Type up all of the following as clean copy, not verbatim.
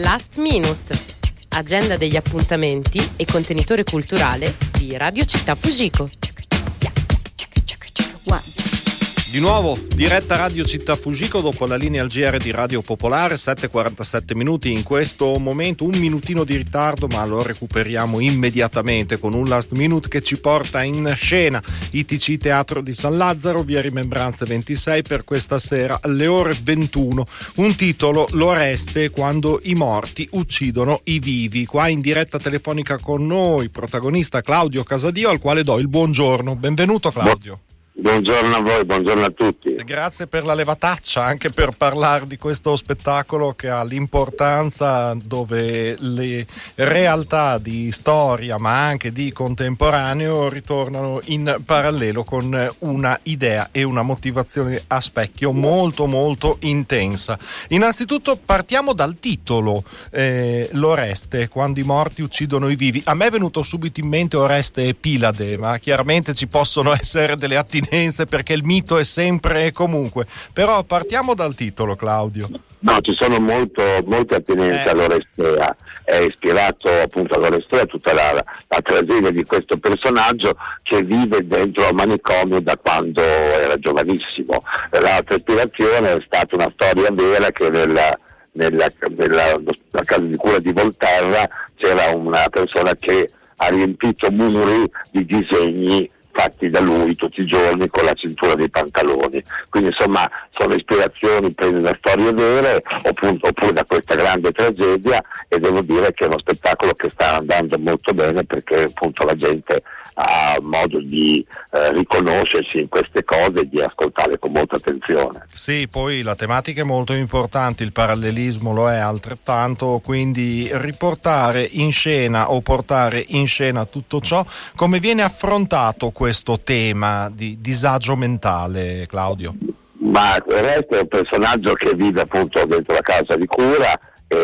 Last Minute, agenda degli appuntamenti e contenitore culturale di Radio Città Fujiko. Di nuovo, diretta Radio Città Fujiko dopo la linea al GR di Radio Popolare, 7:47 minuti in questo momento, un minutino di ritardo ma lo recuperiamo immediatamente con un last minute che ci porta in scena ITC Teatro di San Lazzaro, via Rimembranze 26 per questa sera alle ore 21. Un titolo, L'Oreste quando i morti uccidono i vivi. Qua in diretta telefonica con noi, protagonista Claudio Casadio, al quale do il buongiorno. Benvenuto Claudio. Buongiorno a voi, buongiorno a tutti. Grazie per la levataccia, anche per parlare di questo spettacolo che ha l'importanza, dove le realtà di storia ma anche di contemporaneo ritornano in parallelo con una idea e una motivazione a specchio molto molto intensa. Innanzitutto partiamo dal titolo, L'Oreste quando i morti uccidono i vivi. A me è venuto subito in mente Oreste e Pilade, ma chiaramente ci possono essere delle attinenze perché il mito è sempre e comunque, però partiamo dal titolo, Claudio. No, ci sono molte attinenze all'Orestea, è ispirato appunto all'Orestea tutta la tragedia di questo personaggio che vive dentro al manicomio da quando era giovanissimo. L'altra ispirazione è stata una storia vera che nella casa di cura di Volterra c'era una persona che ha riempito muri di disegni fatti da lui tutti i giorni con la cintura dei pantaloni, quindi insomma sono ispirazioni prese da storie vere oppure da questa grande tragedia, e devo dire che è uno spettacolo che sta andando molto bene perché appunto la gente ha modo di riconoscersi in queste cose e di ascoltare con molta attenzione. Sì, poi la tematica è molto importante, il parallelismo lo è altrettanto, quindi riportare in scena o portare in scena tutto ciò. Come viene affrontato questo tema di disagio mentale, Claudio? Ma il resto è un personaggio che vive appunto dentro la casa di cura,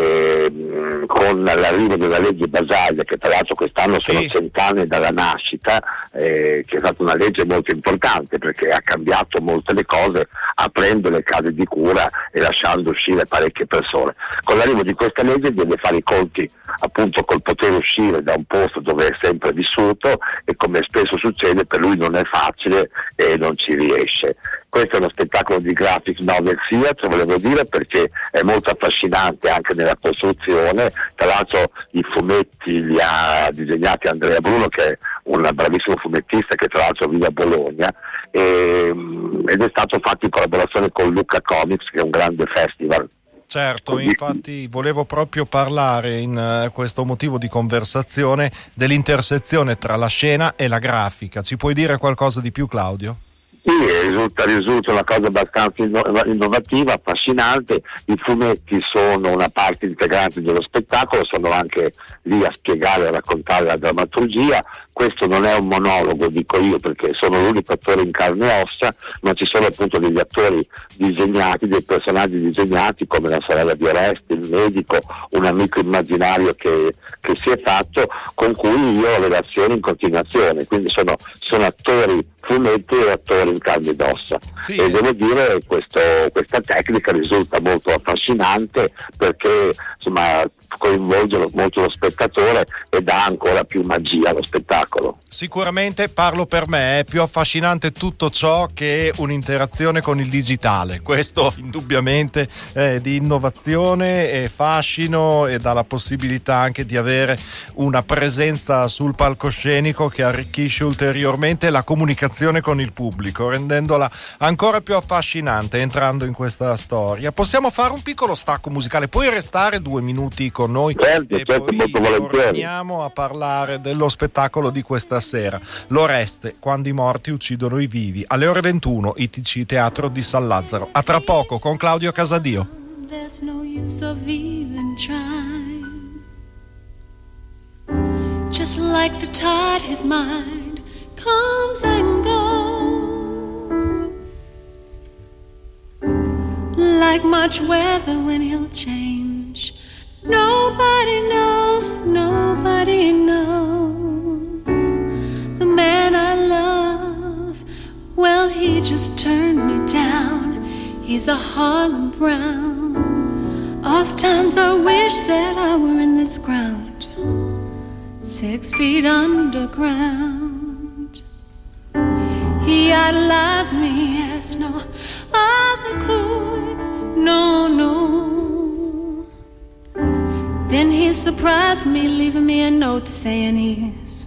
con l'arrivo della legge Basaglia, che tra l'altro quest'anno sono 100 anni dalla nascita, che è stata una legge molto importante perché ha cambiato molte le cose, aprendo le case di cura e lasciando uscire parecchie persone. Con l'arrivo di questa legge deve fare i conti appunto col poter uscire da un posto dove è sempre vissuto, e come spesso succede per lui non è facile e non ci riesce. Questo è uno spettacolo di graphic novel theatre, volevo dire, perché è molto affascinante anche nella costruzione. Tra l'altro i fumetti li ha disegnati Andrea Bruno, che è un bravissimo fumettista che tra l'altro vive a Bologna, ed è stato fatto in collaborazione con Lucca Comics, che è un grande festival. Certo, infatti volevo proprio parlare in questo motivo di conversazione dell'intersezione tra la scena e la grafica. Ci puoi dire qualcosa di più, Claudio? Sì, risulta una cosa abbastanza innovativa, affascinante. I fumetti sono una parte integrante dello spettacolo, sono anche lì a spiegare e a raccontare la drammaturgia. Questo non è un monologo, dico io, perché sono l'unico attore in carne e ossa, ma ci sono appunto degli attori disegnati, dei personaggi disegnati come la sorella di Oreste, il medico, un amico immaginario che si è fatto, con cui io ho relazioni in continuazione, quindi sono attori fumetti e attori in carne ed ossa. Sì. E devo dire questa tecnica risulta molto affascinante perché insomma coinvolge molto lo spettatore e dà ancora più magia allo spettacolo. Sicuramente, parlo per me, è più affascinante tutto ciò che un'interazione con il digitale. Questo indubbiamente è di innovazione e fascino, e dà la possibilità anche di avere una presenza sul palcoscenico che arricchisce ulteriormente la comunicazione con il pubblico, rendendola ancora più affascinante entrando in questa storia. Possiamo fare un piccolo stacco musicale, puoi restare 2 minuti con noi? Certo, poi torniamo a parlare dello spettacolo di questa sera, L'Oreste quando i morti uccidono i vivi, alle ore 21, ITC Teatro di San Lazzaro. A tra poco con Claudio Casadio. There's no use of even trying. Just like the tide, his mind comes and goes. Like much weather when he'll change. Nobody knows, nobody knows. The man I love, well, he just turned me down. He's a Harlem Brown. Oft times I wish that I were in this ground, 6 feet underground. He idolized me as no other could, no, no. Then he surprised me, leaving me a note saying he's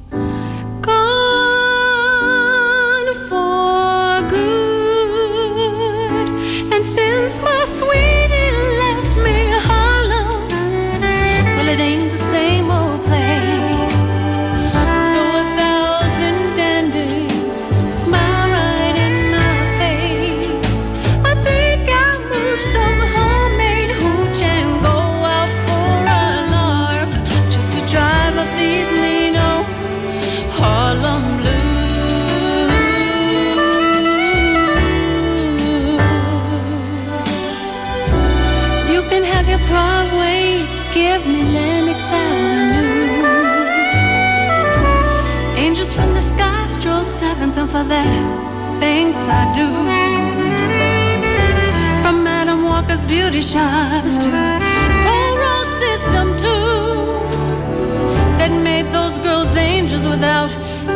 gone for good. And since my sweetie left me Harlem, well, it ain't the same old place. Though 1,000 dandies smile right in my face, I think I'll move some homemade hooch and go out for a lark, just to drive up these mean old Harlem blues. You can have your Broadway, give me Lenox Avenue. Angels from the sky stroll 7th, and for that, thanks I do. From Madam Walker's beauty shops to Pole Road System 2, that made those girls angels without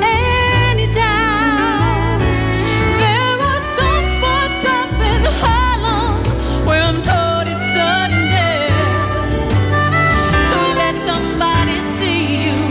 any doubt. There are some spots up in Harlem where I'm told it's sudden death to let somebody see you,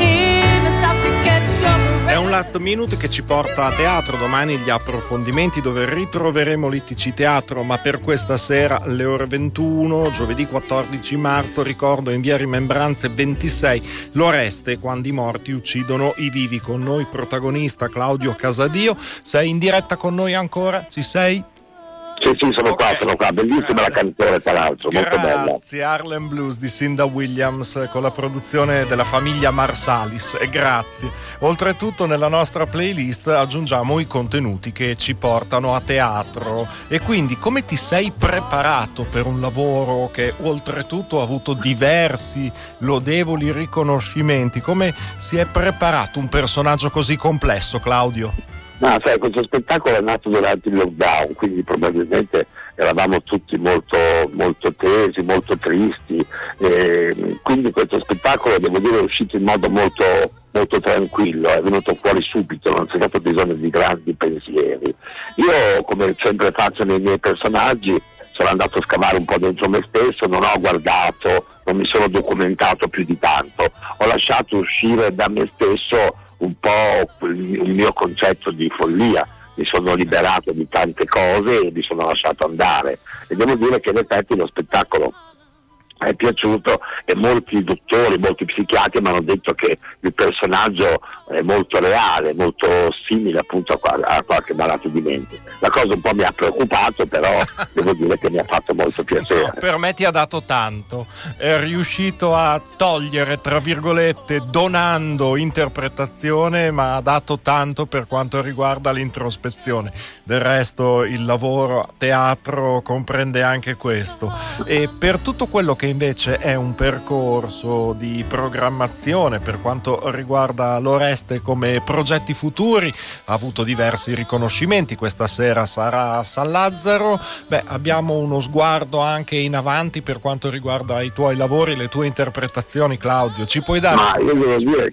even stop to catch your breath. È un last minute che ci porta a teatro. Domani gli approfondimenti dove ritroveremo l'ITC Teatro, ma per questa sera alle ore 21, giovedì 14 marzo, ricordo in via Rimembranze 26, l'Oreste, quando i morti uccidono i vivi. Con noi protagonista Claudio Casadio. Sei in diretta con noi ancora? Ci sei? Sì, sono qua, bellissima la canzone tra l'altro, molto bella. Grazie, Harlem Blues di Cinda Williams con la produzione della famiglia Marsalis, e grazie. Oltretutto nella nostra playlist aggiungiamo i contenuti che ci portano a teatro. E quindi come ti sei preparato per un lavoro che oltretutto ha avuto diversi lodevoli riconoscimenti? Come si è preparato un personaggio così complesso, Claudio? No, sai, questo spettacolo è nato durante il lockdown, quindi probabilmente eravamo tutti molto, molto tesi, molto tristi, quindi questo spettacolo, devo dire, è uscito in modo molto, molto tranquillo, è venuto fuori subito, non c'è stato bisogno di grandi pensieri. Io, come sempre faccio nei miei personaggi, sono andato a scavare un po' dentro me stesso, non ho guardato, non mi sono documentato più di tanto, ho lasciato uscire da me stesso un po' il mio concetto di follia, mi sono liberato di tante cose e mi sono lasciato andare, e devo dire che in effetti lo spettacolo è piaciuto, e molti dottori, molti psichiatri mi hanno detto che il personaggio è molto reale, molto simile appunto a qualche malato di mente. La cosa un po' mi ha preoccupato, però devo dire che mi ha fatto molto piacere. No, per me ti ha dato tanto, è riuscito a togliere, tra virgolette, donando interpretazione, ma ha dato tanto per quanto riguarda l'introspezione. Del resto il lavoro a teatro comprende anche questo. E per tutto quello che invece è un percorso di programmazione per quanto riguarda l'Oreste come progetti futuri, ha avuto diversi riconoscimenti. Questa sera sarà a San Lazzaro. Abbiamo uno sguardo anche in avanti per quanto riguarda i tuoi lavori, le tue interpretazioni, Claudio. Ci puoi dare? Ma io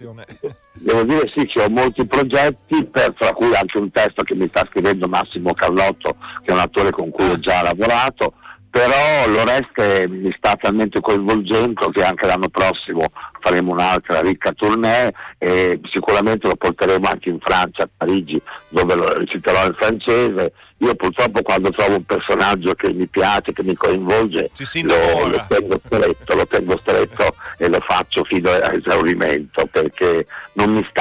devo dire sì, che ho molti progetti, tra cui anche un testo che mi sta scrivendo Massimo Carlotto, che è un attore con cui ho già lavorato. Però l'Oreste mi sta talmente coinvolgendo che anche l'anno prossimo faremo un'altra ricca tournée, e sicuramente lo porteremo anche in Francia, a Parigi, dove lo reciterò in francese. Io purtroppo quando trovo un personaggio che mi piace, che mi coinvolge, lo tengo stretto e lo faccio fino a esaurimento, perché non mi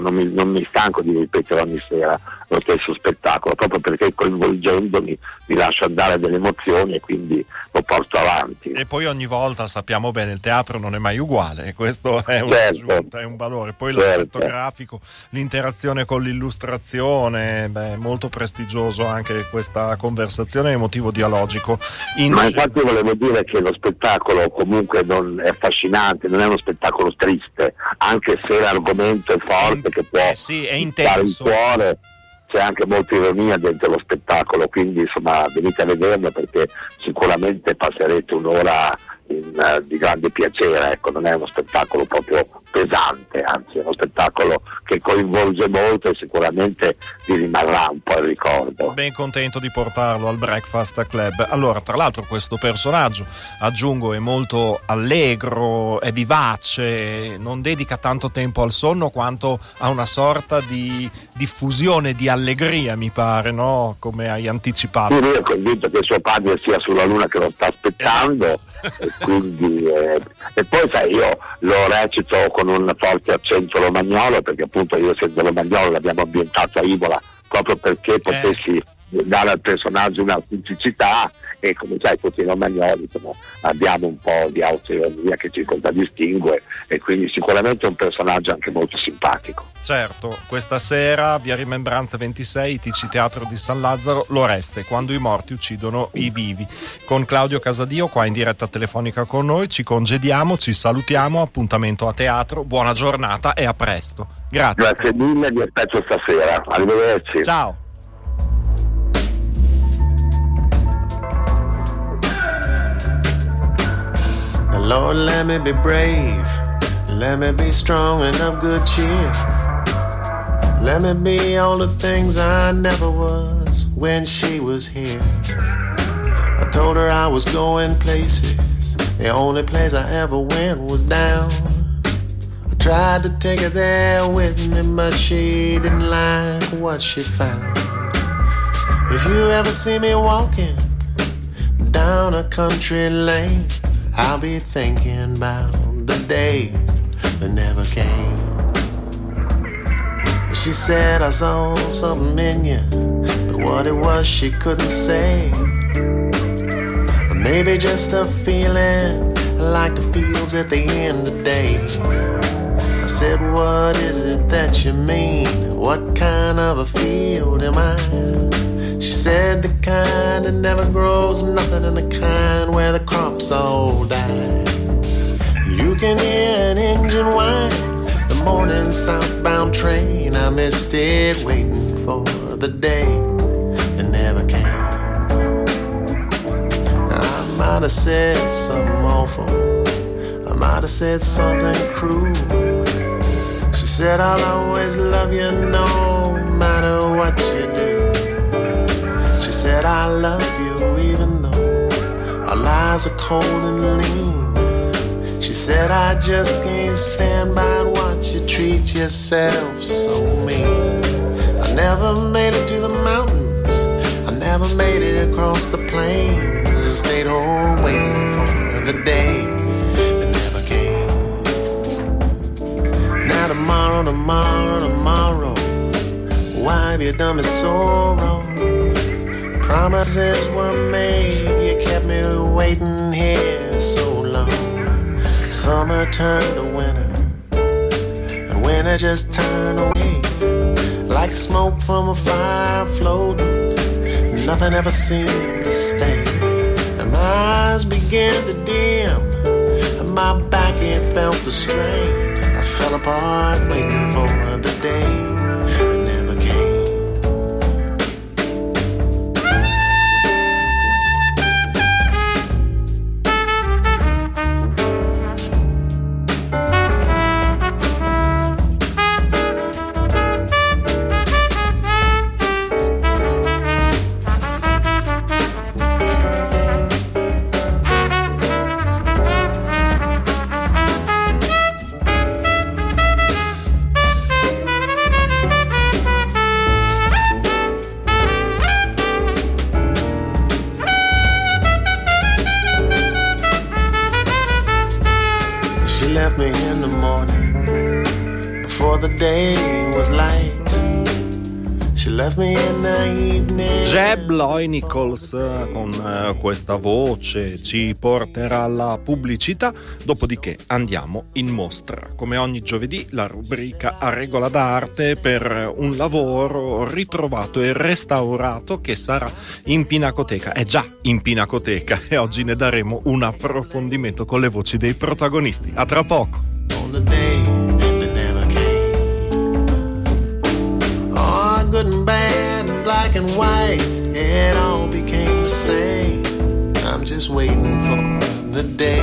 stanco di ripetere ogni sera lo stesso spettacolo, proprio perché coinvolgendomi mi lascio andare delle emozioni e quindi lo porto avanti. E poi ogni volta sappiamo bene, il teatro non è mai uguale, e questo è un'aggiunta, è un valore. Poi l'aspetto grafico, l'interazione con l'illustrazione, molto prestigioso anche questa conversazione, è motivo dialogico. Ma infatti volevo dire che lo spettacolo comunque non è affascinante, non è uno spettacolo triste, anche se l'argomento è forte, che può è intenso. Il cuore. C'è anche molta ironia dentro lo spettacolo, quindi insomma venite a vederlo, perché sicuramente passerete un'ora di grande piacere, ecco, non è uno spettacolo proprio pesante, anzi è uno spettacolo che coinvolge molto e sicuramente vi rimarrà un po' il ricordo. Ben contento di portarlo al Breakfast Club. Allora, tra l'altro questo personaggio, aggiungo, è molto allegro, è vivace, non dedica tanto tempo al sonno quanto a una sorta di diffusione di allegria, mi pare, no? Come hai anticipato. Sì, lui è convinto che suo padre sia sulla luna che lo sta aspettando, e quindi e poi sai, io lo recito con un forte accento romagnolo, perché appunto io essendo romagnolo l'abbiamo ambientato a Imola proprio perché potessi dare al personaggio un'autenticità, e come sai tutti i romagnoli abbiamo un po' di autoironia che ci contraddistingue, e quindi sicuramente è un personaggio anche molto simpatico. Certo, questa sera via Rimembranza 26, TC Teatro di San Lazzaro, l'Oreste, quando i morti uccidono i vivi, con Claudio Casadio qua in diretta telefonica con noi. Ci congediamo, ci salutiamo, appuntamento a teatro, buona giornata e a presto. Grazie mille, vi aspetto stasera, arrivederci. Ciao. Lord, let me be brave, let me be strong and of good cheer. Let me be all the things I never was when she was here. I told her I was going places, the only place I ever went was down. I tried to take her there with me, but she didn't like what she found. If you ever see me walking down a country lane, I'll be thinking about the day that never came. She said I saw something in you, but what it was she couldn't say. Or maybe just a feeling like the fields at the end of the day. I said, what is it that you mean? What kind of a field am I? She said the kind that never grows nothing, and the kind where the crops all die. You can hear an engine whine, the morning southbound train. I missed it waiting for the day that never came. Now I might have said something awful, I might have said something cruel. She said I'll always love you no matter what you do. Said I love you even though our lives are cold and lean. She said I just can't stand by and watch you treat yourself so mean. I never made it to the mountains, I never made it across the plains. I stayed home waiting for the day that never came. Now tomorrow, tomorrow, tomorrow, why have you done me so wrong? Promises were made, you kept me waiting here so long. Summer turned to winter, and winter just turned away. Like smoke from a fire floating, nothing ever seemed to stay. And my eyes began to dim, and my back it felt the strain. I fell apart waiting for the day. Jeb Loy Nichols con questa voce ci porterà alla pubblicità, dopodiché andiamo in mostra. Come ogni giovedì la rubrica a regola d'arte per un lavoro ritrovato e restaurato che sarà in Pinacoteca. È già in Pinacoteca e oggi ne daremo un approfondimento con le voci dei protagonisti. A tra poco. Good and bad, black and white, it all became the same. I'm just waiting for the day